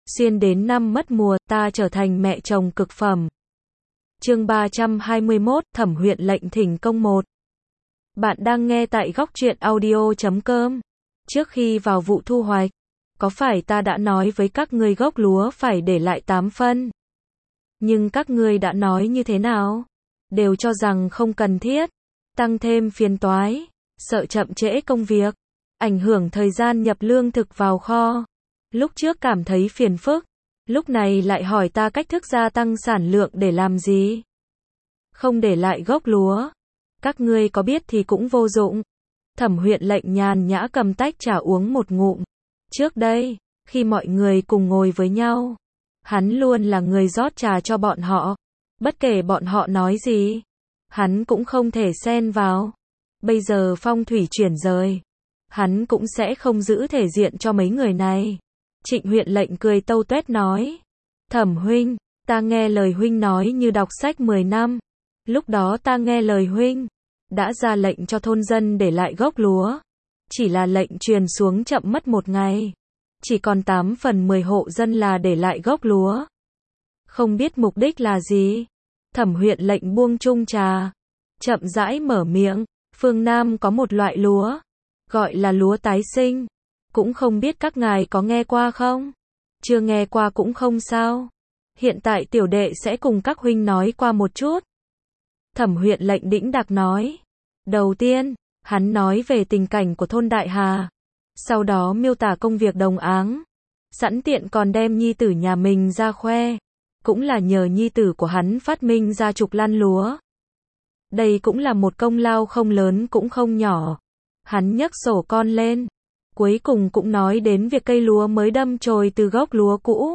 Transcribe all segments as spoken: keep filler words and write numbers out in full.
Xuyên đến năm mất mùa, ta trở thành mẹ chồng cực phẩm. Chương ba trăm hai mươi mốt, Thẩm Huyện lệnh thỉnh công một. Bạn đang nghe tại góc truyện audio chấm com. Trước khi vào vụ thu hoạch, có phải ta đã nói với các ngươi gốc lúa phải để lại tám phân? Nhưng các ngươi đã nói như thế nào? Đều cho rằng không cần thiết, tăng thêm phiền toái, sợ chậm trễ công việc, ảnh hưởng thời gian nhập lương thực vào kho. Lúc trước cảm thấy phiền phức, lúc này lại hỏi ta cách thức gia tăng sản lượng để làm gì? Không để lại gốc lúa. Các ngươi có biết thì cũng vô dụng. Thẩm Huyện lệnh nhàn nhã cầm tách trà uống một ngụm. Trước đây, khi mọi người cùng ngồi với nhau, hắn luôn là người rót trà cho bọn họ. Bất kể bọn họ nói gì, hắn cũng không thể xen vào. Bây giờ phong thủy chuyển rời, hắn cũng sẽ không giữ thể diện cho mấy người này. Trịnh Huyện lệnh cười tâu tuét nói: Thẩm huynh, ta nghe lời huynh nói như đọc sách mười năm. Lúc đó ta nghe lời huynh, đã ra lệnh cho thôn dân để lại gốc lúa. Chỉ là lệnh truyền xuống chậm mất một ngày. Chỉ còn tám phần mười hộ dân là để lại gốc lúa. Không biết mục đích là gì? Thẩm Huyện lệnh buông chung trà, chậm rãi mở miệng. Phương Nam có một loại lúa, gọi là lúa tái sinh. Cũng không biết các ngài có nghe qua không? Chưa nghe qua cũng không sao. Hiện tại tiểu đệ sẽ cùng các huynh nói qua một chút. Thẩm Huyện lệnh đĩnh đạc nói. Đầu tiên, hắn nói về tình cảnh của thôn Đại Hà. Sau đó miêu tả công việc đồng áng. Sẵn tiện còn đem nhi tử nhà mình ra khoe. Cũng là nhờ nhi tử của hắn phát minh ra trục lăn lúa. Đây cũng là một công lao không lớn cũng không nhỏ. Hắn nhấc sổ con lên. Cuối cùng cũng nói đến việc cây lúa mới đâm chồi từ gốc lúa cũ.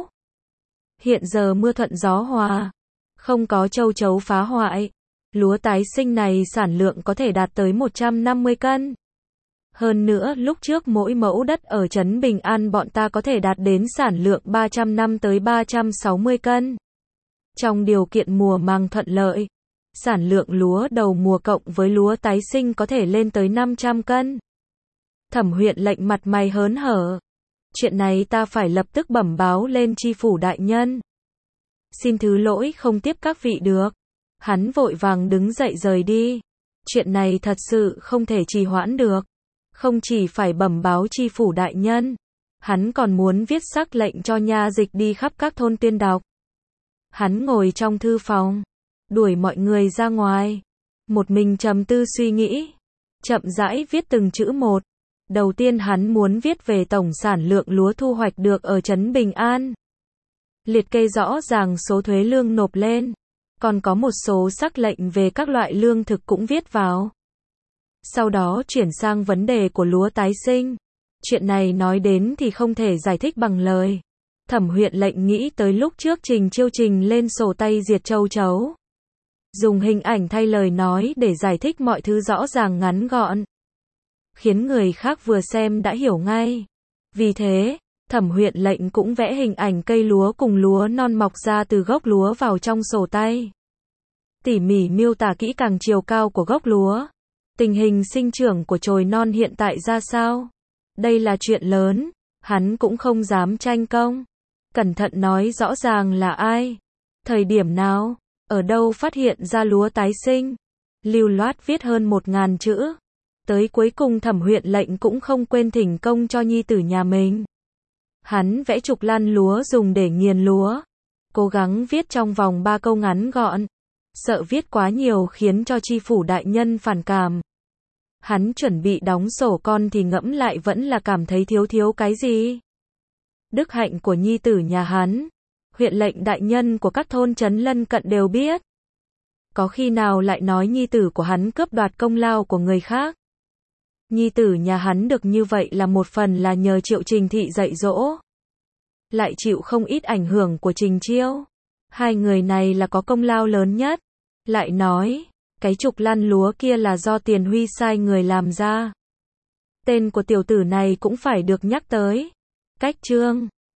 Hiện giờ mưa thuận gió hòa, không có châu chấu phá hoại. Lúa tái sinh này sản lượng có thể đạt tới một trăm năm mươi cân. Hơn nữa lúc trước mỗi mẫu đất ở trấn Bình An bọn ta có thể đạt đến sản lượng ba trăm năm tới ba trăm sáu mươi cân. Trong điều kiện mùa màng thuận lợi, sản lượng lúa đầu mùa cộng với lúa tái sinh có thể lên tới năm trăm cân. Thẩm Huyện lệnh mặt mày hớn hở. Chuyện này ta phải lập tức bẩm báo lên tri phủ đại nhân. Xin thứ lỗi không tiếp các vị được. Hắn vội vàng đứng dậy rời đi. Chuyện này thật sự không thể trì hoãn được. Không chỉ phải bẩm báo tri phủ đại nhân, hắn còn muốn viết sắc lệnh cho nha dịch đi khắp các thôn tuyên đọc. Hắn ngồi trong thư phòng, đuổi mọi người ra ngoài. Một mình trầm tư suy nghĩ, chậm rãi viết từng chữ một. Đầu tiên hắn muốn viết về tổng sản lượng lúa thu hoạch được ở trấn Bình An. Liệt kê rõ ràng số thuế lương nộp lên. Còn có một số sắc lệnh về các loại lương thực cũng viết vào. Sau đó chuyển sang vấn đề của lúa tái sinh. Chuyện này nói đến thì không thể giải thích bằng lời. Thẩm Huyện lệnh nghĩ tới lúc trước Trình Chiêu trình lên sổ tay diệt châu chấu. Dùng hình ảnh thay lời nói để giải thích mọi thứ rõ ràng ngắn gọn. Khiến người khác vừa xem đã hiểu ngay. Vì thế, Thẩm Huyện lệnh cũng vẽ hình ảnh cây lúa cùng lúa non mọc ra từ gốc lúa vào trong sổ tay. Tỉ mỉ miêu tả kỹ càng chiều cao của gốc lúa. Tình hình sinh trưởng của chồi non hiện tại ra sao. Đây là chuyện lớn, hắn cũng không dám tranh công. Cẩn thận nói rõ ràng là ai, thời điểm nào, ở đâu phát hiện ra lúa tái sinh. Lưu loát viết hơn một ngàn chữ. Tới cuối cùng Thẩm Huyện lệnh cũng không quên thỉnh công cho nhi tử nhà mình. Hắn vẽ trục lăn lúa dùng để nghiền lúa. Cố gắng viết trong vòng ba câu ngắn gọn. Sợ viết quá nhiều khiến cho tri phủ đại nhân phản cảm. Hắn chuẩn bị đóng sổ con thì ngẫm lại vẫn là cảm thấy thiếu thiếu cái gì. Đức hạnh của nhi tử nhà hắn, huyện lệnh đại nhân của các thôn trấn lân cận đều biết. Có khi nào lại nói nhi tử của hắn cướp đoạt công lao của người khác. Nhi tử nhà hắn được như vậy là một phần là nhờ Triệu Trình Thị dạy dỗ. Lại chịu không ít ảnh hưởng của Trình Chiêu. Hai người này là có công lao lớn nhất. Lại nói, cái trục lăn lúa kia là do Tiền Huy sai người làm ra. Tên của tiểu tử này cũng phải được nhắc tới. Cách chương